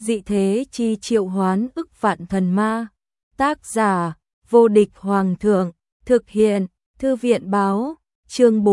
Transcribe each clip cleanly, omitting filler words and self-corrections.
dị thế chi triệu hoán ức vạn thần ma. Tác giả, vô địch hoàng thượng, thực hiện, thư viện báo, chương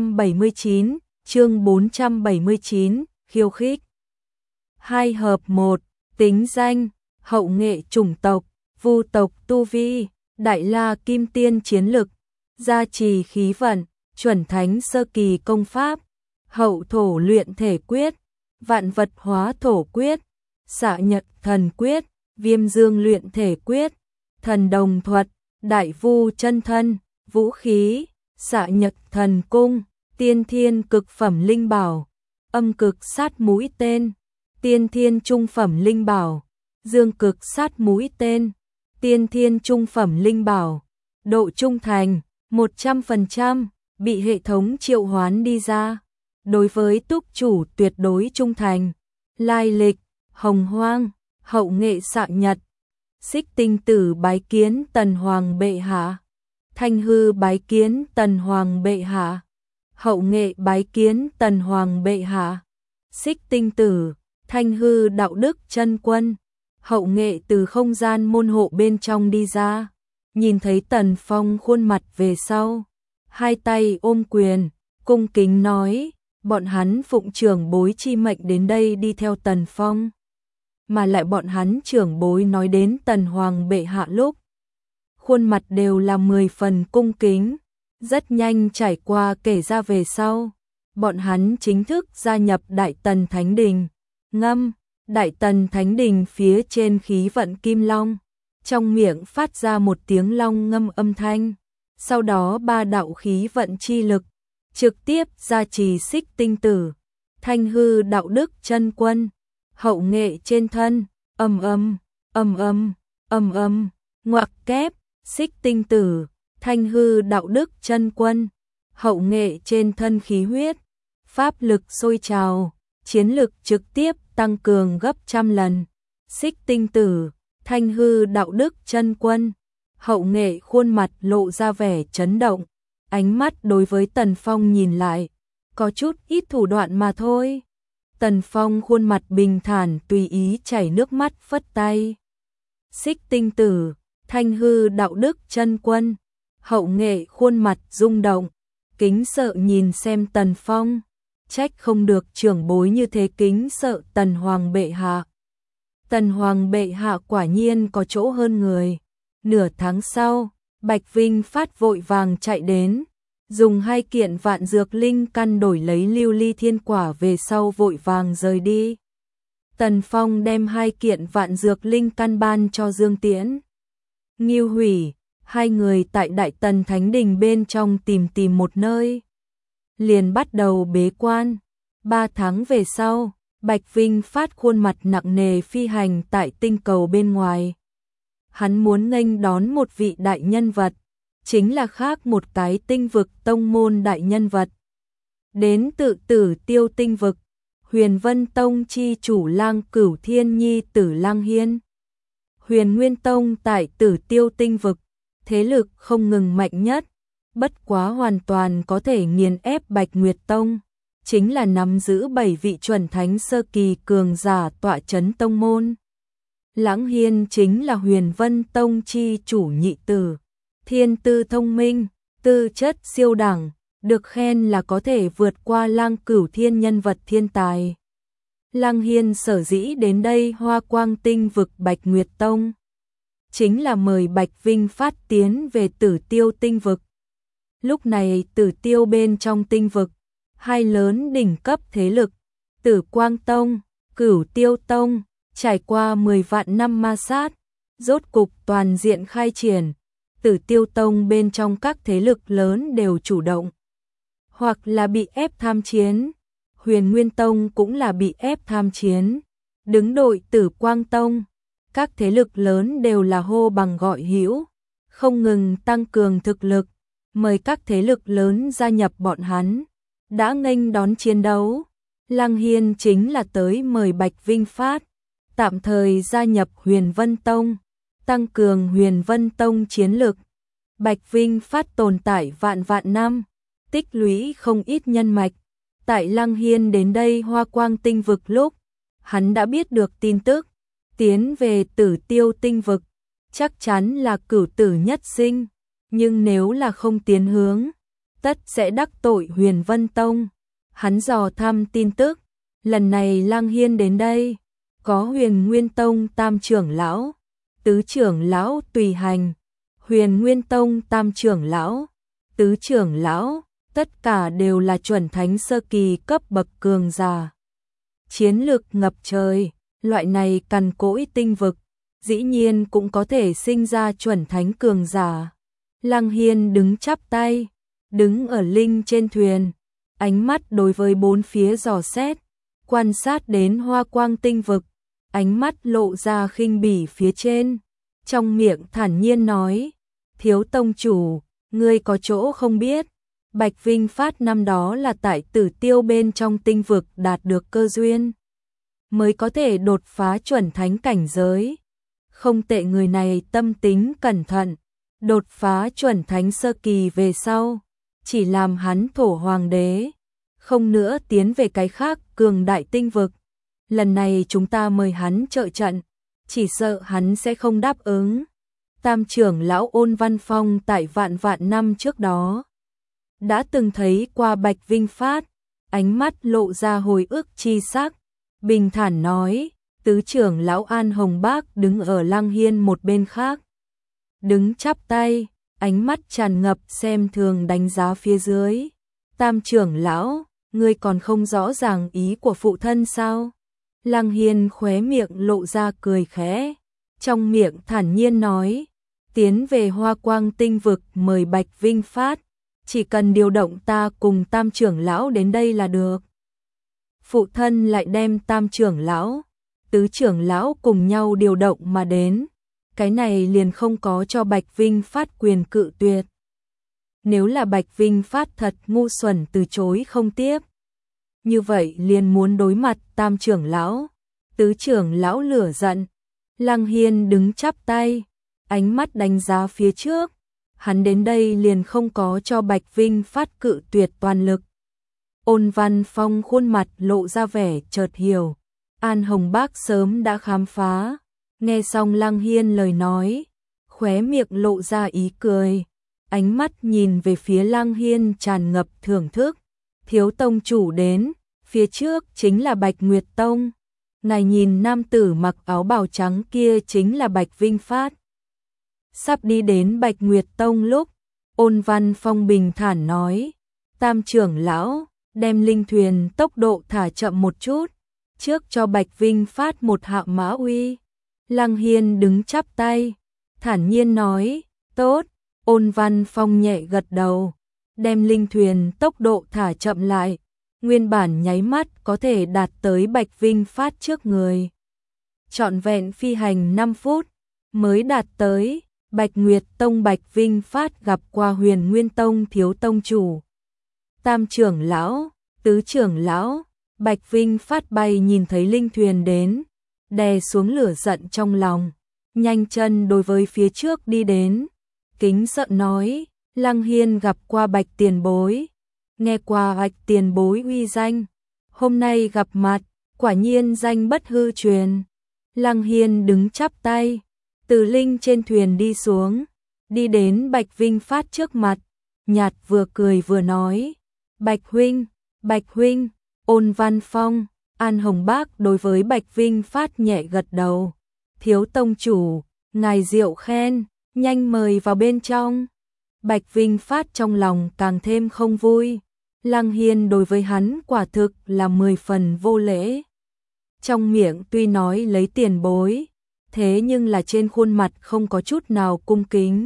479, khiêu khích. 2 hợp 1, tính danh, hậu nghệ chủng tộc, vu tộc tu vi, đại la kim tiên chiến lực, gia trì khí vận, chuẩn thánh sơ kỳ công pháp, hậu thổ luyện thể quyết, vạn vật hóa thổ quyết, xạ nhật thần quyết, viêm dương luyện thể quyết, thần đồng thuật, đại vu chân thân, vũ khí, xạ nhật thần cung, tiên thiên cực phẩm linh bảo, âm cực sát mũi tên, tiên thiên trung phẩm linh bảo, dương cực sát mũi tên, tiên thiên trung phẩm linh bảo, độ trung thành 100%, bị hệ thống triệu hoán đi ra. Đối với túc chủ tuyệt đối trung thành. Lai lịch, hồng hoang, hậu nghệ xạ nhật, xích tinh tử bái kiến tần hoàng bệ hạ, thanh hư bái kiến tần hoàng bệ hạ, hậu nghệ bái kiến tần hoàng bệ hạ, xích tinh tử, thanh hư đạo đức chân quân, hậu nghệ từ không gian môn hộ bên trong đi ra, nhìn thấy Tần Phong khuôn mặt về sau, hai tay ôm quyền, cung kính nói, bọn hắn phụng trưởng bối chi mệnh đến đây đi theo Tần Phong. Mà lại bọn hắn trưởng bối nói đến Tần Hoàng bệ hạ lúc, khuôn mặt đều là 10 phần cung kính, rất nhanh trải qua kể ra về sau, bọn hắn chính thức gia nhập Đại Tần Thánh Đình, ngâm, Đại Tần Thánh Đình phía trên khí vận kim long, trong miệng phát ra một tiếng long ngâm âm thanh, sau đó 3 đạo khí vận chi lực, trực tiếp gia trì xích tinh tử, thanh hư đạo đức chân quân, hậu nghệ trên thân, ngoặc kép, xích tinh tử, thanh hư đạo đức chân quân, hậu nghệ trên thân khí huyết, pháp lực sôi trào, chiến lực trực tiếp tăng cường gấp trăm lần, xích tinh tử, thanh hư đạo đức chân quân, hậu nghệ khuôn mặt lộ ra vẻ chấn động, ánh mắt đối với Tần Phong nhìn lại, có chút ít thủ đoạn mà thôi. Tần Phong khuôn mặt bình thản tùy ý chảy nước mắt phất tay. Xích tinh tử, thanh hư đạo đức chân quân, hậu nghệ khuôn mặt rung động, kính sợ nhìn xem Tần Phong, trách không được trưởng bối như thế kính sợ Tần Hoàng bệ hạ. Tần Hoàng bệ hạ quả nhiên có chỗ hơn người. Nửa tháng sau, Bạch Vinh Phát vội vàng chạy đến, dùng 2 kiện vạn dược linh căn đổi lấy lưu ly thiên quả về sau vội vàng rời đi. Tần Phong đem 2 kiện vạn dược linh căn ban cho Dương Tiễn, Ngưu Hủy, 2 người tại Đại Tần Thánh Đình bên trong tìm một nơi. Liền bắt đầu bế quan. 3 tháng về sau, Bạch Vinh Phát khuôn mặt nặng nề phi hành tại tinh cầu bên ngoài. Hắn muốn nghênh đón một vị đại nhân vật, chính là khác một cái tinh vực tông môn đại nhân vật. Đến tự Tử Tiêu tinh vực, Huyền Vân Tông chi chủ Lang Cửu Thiên nhi tử Lang Hiên. Huyền Nguyên Tông tại Tử Tiêu tinh vực, thế lực không ngừng mạnh nhất, bất quá hoàn toàn có thể nghiền ép Bạch Nguyệt Tông, chính là nắm giữ 7 vị chuẩn thánh sơ kỳ cường giả tọa chấn tông môn. Lãng Hiên chính là Huyền Vân Tông chi chủ nhị tử, thiên tư thông minh, tư chất siêu đẳng, được khen là có thể vượt qua Lang Cửu Thiên nhân vật thiên tài. Lãng Hiên sở dĩ đến đây Hoa Quang tinh vực Bạch Nguyệt Tông, chính là mời Bạch Vinh Phát tiến về Tử Tiêu tinh vực. Lúc này Tử Tiêu bên trong tinh vực, 2 lớn đỉnh cấp thế lực, Tử Quang Tông, Cửu Tiêu Tông, trải qua 10 vạn năm ma sát, rốt cục toàn diện khai triển. Tử Tiêu Tông bên trong các thế lực lớn đều chủ động, hoặc là bị ép tham chiến. Huyền Nguyên Tông cũng là bị ép tham chiến. Đứng đội Tử Quang Tông, các thế lực lớn đều là hô bằng gọi hữu, không ngừng tăng cường thực lực, mời các thế lực lớn gia nhập bọn hắn. Đã nghênh đón chiến đấu, Lãng Hiên chính là tới mời Bạch Vinh Phát tạm thời gia nhập Huyền Vân Tông, tăng cường Huyền Vân Tông chiến lực. Bạch Vinh Phát tồn tại vạn năm, tích lũy không ít nhân mạch. Tại Lãng Hiên đến đây Hoa Quang tinh vực lúc, hắn đã biết được tin tức, tiến về Tử Tiêu tinh vực, chắc chắn là cửu tử nhất sinh, nhưng nếu là không tiến hướng, tất sẽ đắc tội Huyền Vân Tông. Hắn dò thăm tin tức, lần này Lăng Hiên đến đây, có Huyền Nguyên Tông tam trưởng lão, tứ trưởng lão tùy hành, Huyền Nguyên Tông tam trưởng lão, tứ trưởng lão, tất cả đều là chuẩn thánh sơ kỳ cấp bậc cường giả. Chiến lực ngập trời, loại này cằn cỗi tinh vực, dĩ nhiên cũng có thể sinh ra chuẩn thánh cường giả. Lăng Hiên đứng chắp tay, đứng ở linh trên thuyền, ánh mắt đối với bốn phía dò xét, quan sát đến Hoa Quang tinh vực, ánh mắt lộ ra khinh bỉ phía trên, trong miệng thản nhiên nói: "Thiếu tông chủ, ngươi có chỗ không biết, Bạch Vinh Phát năm đó là tại Tử Tiêu bên trong tinh vực đạt được cơ duyên, mới có thể đột phá chuẩn thánh cảnh giới. Không tệ, người này tâm tính cẩn thận, đột phá chuẩn thánh sơ kỳ về sau, chỉ làm hắn thổ hoàng đế, không nữa tiến về cái khác cường đại tinh vực. Lần này chúng ta mời hắn trợ trận, chỉ sợ hắn sẽ không đáp ứng." Tam trưởng lão Ôn Văn Phong tại vạn năm trước đó đã từng thấy qua Bạch Vinh Phát, ánh mắt lộ ra hồi ức chi sắc, bình thản nói. Tứ trưởng lão An Hồng Bác đứng ở Lăng Hiên một bên khác, đứng chắp tay, ánh mắt tràn ngập xem thường đánh giá phía dưới. Tam trưởng lão, ngươi còn không rõ ràng ý của phụ thân sao? Lăng Hiên khóe miệng lộ ra cười khẽ, trong miệng thản nhiên nói: "Tiến về Hoa Quang tinh vực mời Bạch Vinh Phát, chỉ cần điều động ta cùng tam trưởng lão đến đây là được." Phụ thân lại đem tam trưởng lão, tứ trưởng lão cùng nhau điều động mà đến, cái này liền không có cho Bạch Vinh Phát quyền cự tuyệt. Nếu là Bạch Vinh Phát thật ngu xuẩn từ chối không tiếp, như vậy liền muốn đối mặt tam trưởng lão, tứ trưởng lão lửa giận. Lăng Hiên đứng chắp tay, ánh mắt đánh giá phía trước, hắn đến đây liền không có cho Bạch Vinh Phát cự tuyệt toàn lực. Ôn Văn Phong khuôn mặt lộ ra vẻ chợt hiểu, An Hồng Bác sớm đã khám phá. Nghe xong Lăng Hiên lời nói, khóe miệng lộ ra ý cười, ánh mắt nhìn về phía Lăng Hiên tràn ngập thưởng thức. "Thiếu tông chủ đến, phía trước chính là Bạch Nguyệt Tông. Ngài nhìn nam tử mặc áo bào trắng kia chính là Bạch Vinh Phát." Sắp đi đến Bạch Nguyệt Tông lúc, Ôn Văn Phong bình thản nói: "Tam trưởng lão, đem linh thuyền tốc độ thả chậm một chút, trước cho Bạch Vinh Phát một hạ mã uy." Lăng Hiên đứng chắp tay, thản nhiên nói: "Tốt." Ôn Văn Phong nhẹ gật đầu, đem linh thuyền tốc độ thả chậm lại, nguyên bản nháy mắt có thể đạt tới Bạch Vinh Phát trước người. Trọn vẹn phi hành 5 phút mới đạt tới. Bạch Nguyệt Tông Bạch Vinh Phát gặp qua Huyền Nguyên Tông thiếu tông chủ, tam trưởng lão, tứ trưởng lão. Bạch Vinh Phát bay nhìn thấy linh thuyền đến, đè xuống lửa giận trong lòng, nhanh chân đối với phía trước đi đến, kính sợ nói: "Lăng Hiên gặp qua Bạch tiền bối, nghe qua Bạch tiền bối uy danh, hôm nay gặp mặt, quả nhiên danh bất hư truyền." Lăng Hiên đứng chắp tay, từ linh trên thuyền đi xuống, đi đến Bạch Vinh Phát trước mặt, nhạt vừa cười vừa nói: "Bạch huynh, Bạch huynh." Ôn Văn Phong, An Hồng Bác đối với Bạch Vinh Phát nhẹ gật đầu: "Thiếu tông chủ, ngài diệu khen, nhanh mời vào bên trong." Bạch Vinh Phát trong lòng càng thêm không vui, Lăng Hiên đối với hắn quả thực là 10 phần vô lễ. Trong miệng tuy nói lấy tiền bối, thế nhưng là trên khuôn mặt không có chút nào cung kính.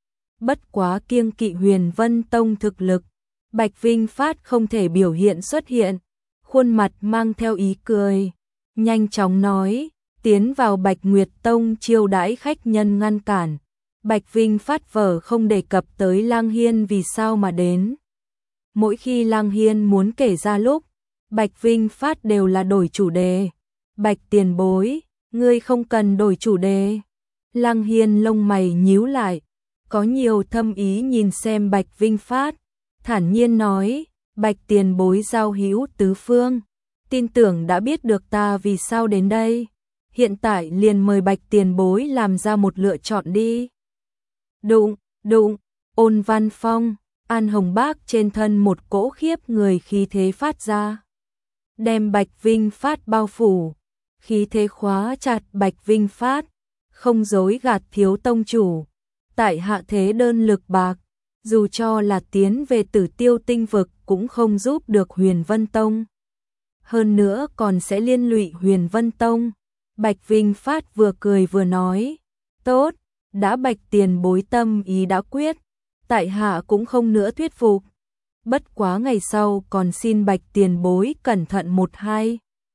Bất quá kiêng kỵ Huyền Vân Tông thực lực, Bạch Vinh Phát không thể biểu hiện xuất hiện, khuôn mặt mang theo ý cười, nhanh chóng nói: "Tiến vào Bạch Nguyệt Tông chiêu đãi khách nhân." Ngăn cản, Bạch Vinh Phát vờ không đề cập tới Lăng Hiên vì sao mà đến. Mỗi khi Lăng Hiên muốn kể ra lúc, Bạch Vinh Phát đều là đổi chủ đề: "Bạch tiền bối, ngươi không cần đổi chủ đề." Lăng Hiên lông mày nhíu lại, có nhiều thâm ý nhìn xem Bạch Vinh Phát, thản nhiên nói: "Bạch tiền bối giao hữu tứ phương, tin tưởng đã biết được ta vì sao đến đây." hiện tại liền mời Bạch tiền bối làm ra một lựa chọn đi. Đụng, đụng, Ôn Văn Phong, An Hồng Bác trên thân một cỗ khiếp người khí thế phát ra. Đem Bạch Vinh Phát bao phủ, khí thế khóa chặt Bạch Vinh Phát, không dối gạt thiếu tông chủ. Tại hạ thế đơn lực bạc, dù cho là tiến về Tử Tiêu tinh vực cũng không giúp được Huyền Vân Tông. Hơn nữa còn sẽ liên lụy Huyền Vân Tông. Bạch Vinh Phát vừa cười vừa nói, tốt, đã Bạch tiền bối tâm ý đã quyết, tại hạ cũng không nữa thuyết phục. Bất quá ngày sau còn xin Bạch tiền bối cẩn thận một hai.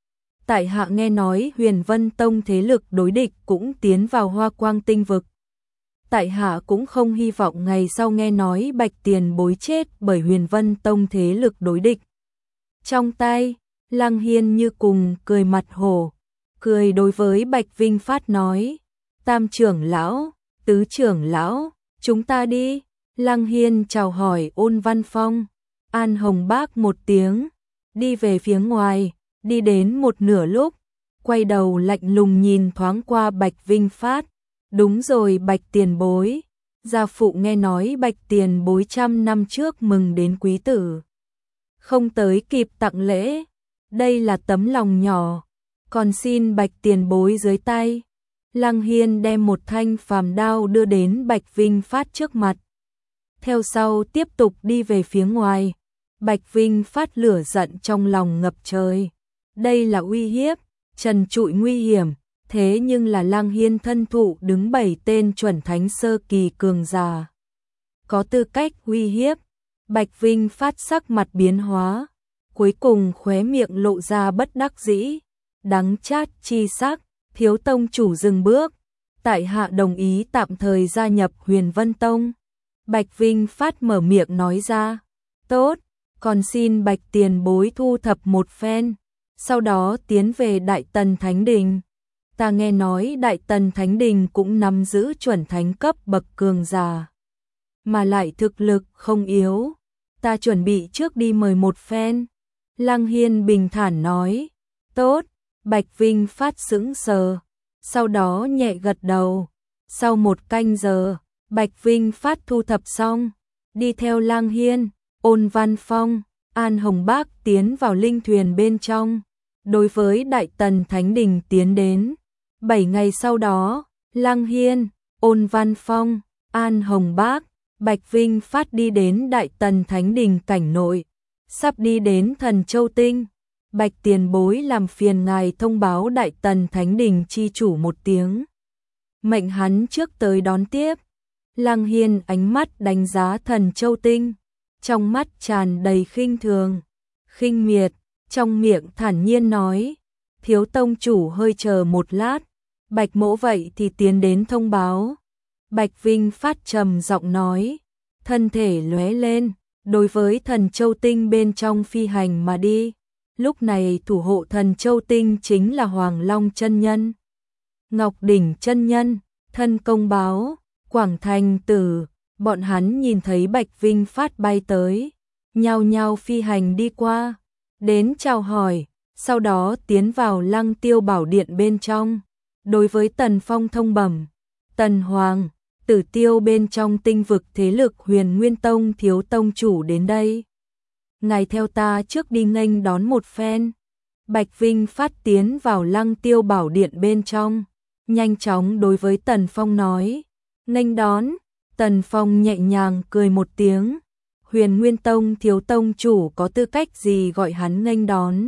Tại hạ nghe nói Huyền Vân Tông thế lực đối địch cũng tiến vào Hoa Quang tinh vực. Tại hạ cũng không hy vọng ngày sau nghe nói Bạch tiền bối chết bởi Huyền Vân Tông thế lực đối địch. Trong tay, Lăng Hiên như cùng cười mặt hổ, cười đối với Bạch Vinh Phát nói, Tam trưởng lão, Tứ trưởng lão, chúng ta đi. Lăng Hiên chào hỏi Ôn Văn Phong, An Hồng Bác một tiếng, đi về phía ngoài, đi đến một nửa lúc, quay đầu lạnh lùng nhìn thoáng qua Bạch Vinh Phát. Đúng rồi Bạch tiền bối, gia phụ nghe nói Bạch tiền bối 100 năm trước mừng đến quý tử. Không tới kịp tặng lễ, đây là tấm lòng nhỏ, còn xin Bạch tiền bối dưới tay. Lăng Hiên đem một thanh phàm đao đưa đến Bạch Vinh Phát trước mặt. Theo sau tiếp tục đi về phía ngoài. Bạch Vinh Phát lửa giận trong lòng ngập trời. Đây là uy hiếp, trần trụi nguy hiểm, thế nhưng là Lăng Hiên thân thụ đứng 7 tên chuẩn thánh sơ kỳ cường giả. Có tư cách uy hiếp, Bạch Vinh Phát sắc mặt biến hóa, cuối cùng khóe miệng lộ ra bất đắc dĩ, đắng chát chi sắc, thiếu tông chủ dừng bước, tại hạ đồng ý tạm thời gia nhập Huyền Vân Tông. Bạch Vinh Phát mở miệng nói ra, tốt, còn xin Bạch tiền bối thu thập một phen, sau đó tiến về Đại Tần Thánh Đình. Ta nghe nói Đại Tần Thánh Đình cũng nắm giữ chuẩn thánh cấp bậc cường giả, mà lại thực lực không yếu, ta chuẩn bị trước đi mời một phen. Lăng Hiên bình thản nói, tốt. Bạch Vinh Phát sững sờ, sau đó nhẹ gật đầu. Sau một canh giờ, Bạch Vinh Phát thu thập xong, đi theo Lăng Hiên, Ôn Văn Phong, An Hồng Bác tiến vào linh thuyền bên trong. Đối với Đại Tần Thánh Đình tiến đến. 7 ngày sau đó, Lăng Hiên, Ôn Văn Phong, An Hồng Bác, Bạch Vinh Phát đi đến Đại Tần Thánh Đình cảnh nội, sắp đi đến Thần Châu Tinh. Bạch tiền bối làm phiền ngài thông báo Đại Tần Thánh Đình chi chủ một tiếng, mệnh hắn trước tới đón tiếp. Lăng Hiên ánh mắt đánh giá Thần Châu Tinh, trong mắt tràn đầy khinh thường, khinh miệt, trong miệng thản nhiên nói, thiếu tông chủ hơi chờ một lát, Bạch mỗ vậy thì tiến đến thông báo. Bạch Vinh Phát trầm giọng nói, thân thể lóe lên, đối với Thần Châu Tinh bên trong phi hành mà đi. Lúc này thủ hộ Thần Châu Tinh chính là Hoàng Long chân nhân, Ngọc Đỉnh chân nhân, Thân Công Báo, Quảng Thành Tử. Bọn hắn nhìn thấy Bạch Vinh Phát bay tới, nhao nhao phi hành đi qua, đến chào hỏi, sau đó tiến vào Lăng Tiêu Bảo Điện bên trong. Đối với Tần Phong thông bẩm, Tần Hoàng, Tử Tiêu bên trong tinh vực thế lực Huyền Nguyên Tông thiếu tông chủ đến đây. Ngài theo ta trước đi nghênh đón một phen. Bạch Vinh Phát tiến vào Lăng Tiêu Bảo Điện bên trong, nhanh chóng đối với Tần Phong nói, nghênh đón. Tần Phong nhẹ nhàng cười một tiếng, Huyền Nguyên Tông thiếu tông chủ có tư cách gì gọi hắn nghênh đón.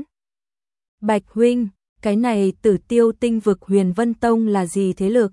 Bạch huynh, cái này Tử Tiêu tinh vực Huyền Vân Tông là gì thế lực?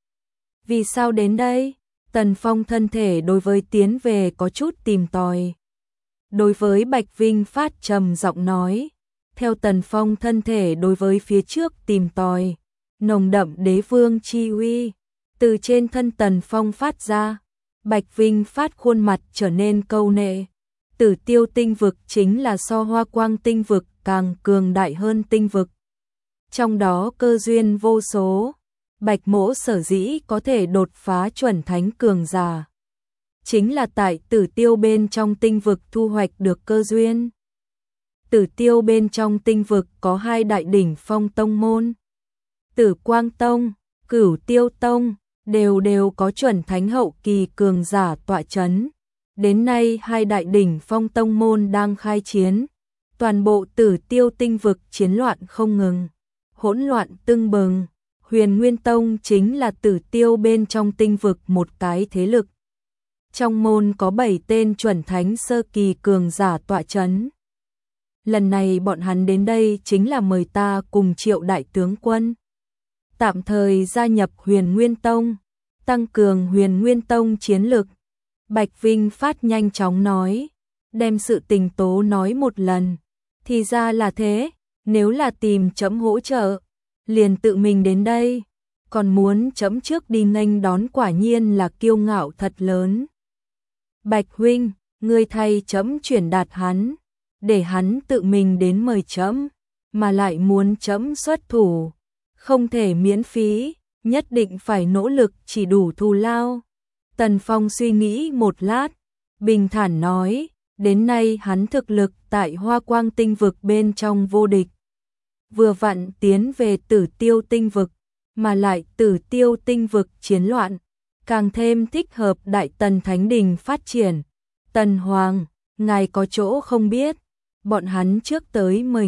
Vì sao đến đây? Tần Phong thân thể đối với tiến về có chút tìm tòi. Đối với Bạch Vinh Phát trầm giọng nói, theo Tần Phong thân thể đối với phía trước tìm tòi, nồng đậm đế vương chi uy từ trên thân Tần Phong phát ra. Bạch Vinh Phát khuôn mặt trở nên câu nệ. Tử Tiêu tinh vực chính là so Hoa Quang tinh vực càng cường đại hơn tinh vực, trong đó cơ duyên vô số. Bạch mỗ sở dĩ có thể đột phá chuẩn thánh cường giả, chính là tại Tử Tiêu bên trong tinh vực thu hoạch được cơ duyên. Tử Tiêu bên trong tinh vực có 2 đại đỉnh phong tông môn, Tử Quang Tông, Cửu Tiêu Tông đều có chuẩn thánh hậu kỳ cường giả tọa chấn. Đến nay hai đại đỉnh phong tông môn đang khai chiến, toàn bộ Tử Tiêu tinh vực chiến loạn không ngừng, hỗn loạn tưng bừng. Huyền Nguyên Tông chính là Tử Tiêu bên trong tinh vực một cái thế lực. Trong môn có 7 tên chuẩn thánh sơ kỳ cường giả tọa chấn. Lần này bọn hắn đến đây chính là mời ta cùng Triệu đại tướng quân tạm thời gia nhập Huyền Nguyên Tông, tăng cường Huyền Nguyên Tông chiến lực. Bạch Vinh Phát nhanh chóng nói, đem sự tình tố nói một lần. Thì ra là thế, nếu là tìm trẫm hỗ trợ, liền tự mình đến đây, còn muốn trẫm trước đi nghênh đón quả nhiên là kiêu ngạo thật lớn. Bạch huynh, ngươi thay trẫm chuyển đạt hắn, để hắn tự mình đến mời trẫm, mà lại muốn trẫm xuất thủ, không thể miễn phí, nhất định phải nỗ lực chỉ đủ thù lao. Tần Phong suy nghĩ một lát, bình thản nói, đến nay hắn thực lực tại Hoa Quang tinh vực bên trong vô địch. Vừa vặn tiến về Tử Tiêu tinh vực, mà lại Tử Tiêu tinh vực chiến loạn, càng thêm thích hợp Đại Tần Thánh Đình phát triển. Tần Hoàng, ngài có chỗ không biết, bọn hắn trước tới mời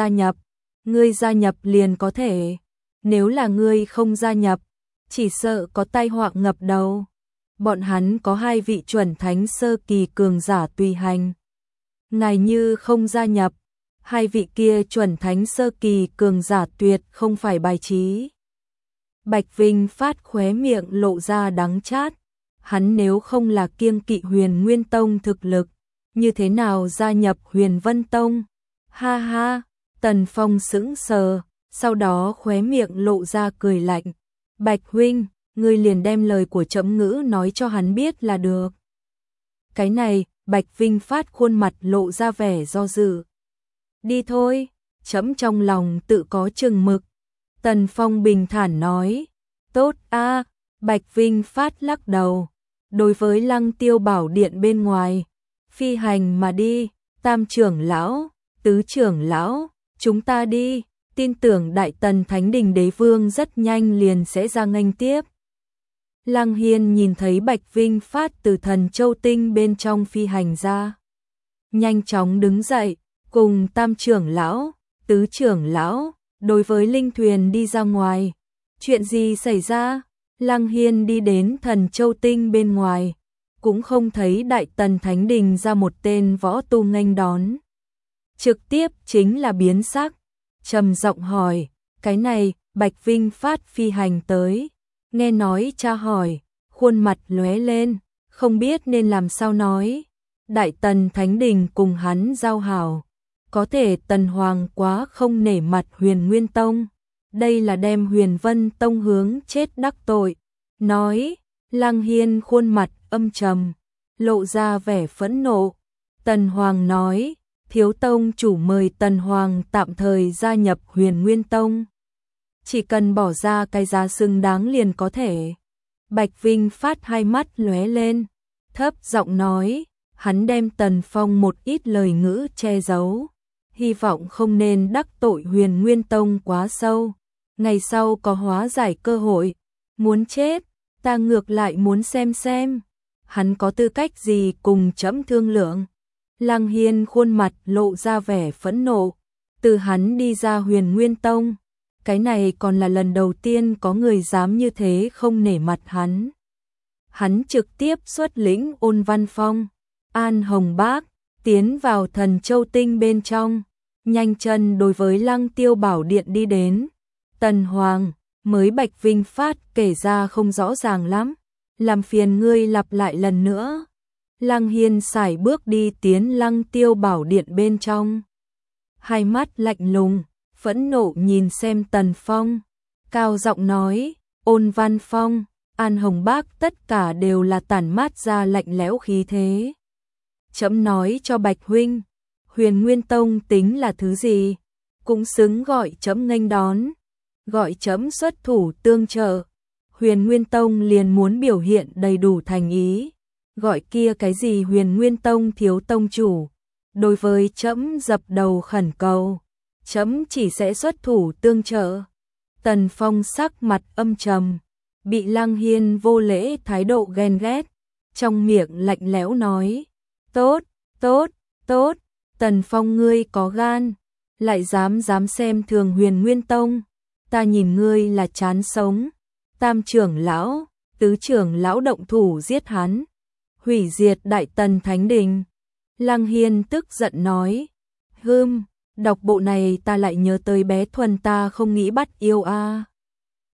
ngươi gia nhập liền có thể, nếu là ngươi không gia nhập, chỉ sợ có tai họa ngập đầu. Bọn hắn có 2 vị chuẩn thánh sơ kỳ cường giả tùy hành. Ngài như không gia nhập, 2 vị kia chuẩn thánh sơ kỳ cường giả tuyệt không phải bài trí. Bạch Vinh Phát khóe miệng lộ ra đắng chát, hắn nếu không là kiêng kỵ Huyền Nguyên Tông thực lực, như thế nào gia nhập Huyền Vân Tông? Ha ha, Tần Phong sững sờ, sau đó khóe miệng lộ ra cười lạnh. Bạch huynh, ngươi liền đem lời của trẫm ngữ nói cho hắn biết là được. Cái này, Bạch Vinh Phát khuôn mặt lộ ra vẻ do dự. Đi thôi, trẫm trong lòng tự có chừng mực. Tần Phong bình thản nói. Tốt a. Bạch Vinh Phát lắc đầu. Đối với Lăng Tiêu Bảo Điện bên ngoài, phi hành mà đi. Tam trưởng lão, tứ trưởng lão, chúng ta đi. Tin tưởng Đại Tần Thánh Đình Đế Vương rất nhanh liền sẽ ra nghênh tiếp. Lăng Hiên nhìn thấy Bạch Vinh Phát từ Thần Châu Tinh bên trong phi hành ra, nhanh chóng đứng dậy, cùng tam trưởng lão, tứ trưởng lão, đối với linh thuyền đi ra ngoài. Chuyện gì xảy ra? Lăng Hiên đi đến Thần Châu Tinh bên ngoài, cũng không thấy Đại Tần Thánh Đình ra một tên võ tu nghênh đón. Trực tiếp chính là biến sắc, trầm giọng hỏi, cái này, Bạch Vinh Phát phi hành tới. Nghe nói cha hỏi, khuôn mặt lóe lên, không biết nên làm sao nói. Đại Tần Thánh Đình cùng hắn giao hảo, có thể Tần Hoàng quá không nể mặt Huyền Nguyên Tông, đây là đem Huyền Vân Tông hướng chết đắc tội. Nói, Lăng Hiên khuôn mặt âm trầm, lộ ra vẻ phẫn nộ. Tần Hoàng nói, thiếu tông chủ mời Tần Hoàng tạm thời gia nhập Huyền Nguyên Tông. Chỉ cần bỏ ra cái giá xứng đáng liền có thể. Bạch Vinh Phát hai mắt lóe lên, thấp giọng nói, hắn đem Tần Phong một ít lời ngữ che giấu, hy vọng không nên đắc tội Huyền Nguyên Tông quá sâu, ngày sau có hóa giải cơ hội. Muốn chết, ta ngược lại muốn xem, hắn có tư cách gì cùng trẫm thương lượng. Lăng Hiên khuôn mặt lộ ra vẻ phẫn nộ, từ hắn đi ra Huyền Nguyên Tông, cái này còn là lần đầu tiên có người dám như thế không nể mặt hắn. Hắn trực tiếp xuất lĩnh Ôn Văn Phong, An Hồng Bác, tiến vào Thần Châu Tinh bên trong, nhanh chân đối với Lăng Tiêu Bảo Điện đi đến. Tần Hoàng, mới Bạch Vinh Phát kể ra không rõ ràng lắm, làm phiền ngươi lặp lại lần nữa. Lăng Hiên sải bước đi tiến Lăng Tiêu Bảo Điện bên trong, hai mắt lạnh lùng, phẫn nộ nhìn xem Tần Phong, cao giọng nói, Ôn Văn Phong, An Hồng Bác tất cả đều là tản mát ra lạnh lẽo khí thế. Trẫm nói cho Bạch huynh, Huyền Nguyên Tông tính là thứ gì, cũng xứng gọi trẫm nghênh đón, gọi trẫm xuất thủ tương trợ. Huyền Nguyên Tông liền muốn biểu hiện đầy đủ thành ý, gọi kia cái gì Huyền Nguyên Tông thiếu tông chủ, đối với trẫm dập đầu khẩn cầu, trẫm chỉ sẽ xuất thủ tương trợ. Tần Phong sắc mặt âm trầm, bị Lăng Hiên vô lễ thái độ ghen ghét, trong miệng lạnh lẽo nói, tốt, tốt, tốt, Tần Phong ngươi có gan, lại dám xem thường Huyền Nguyên Tông, ta nhìn ngươi là chán sống, tam trưởng lão, tứ trưởng lão động thủ giết hắn, hủy diệt Đại Tần Thánh Đình. Lăng Hiên tức giận nói, đọc bộ này ta lại nhớ tới bé Thuần ta không nghĩ bắt yêu a.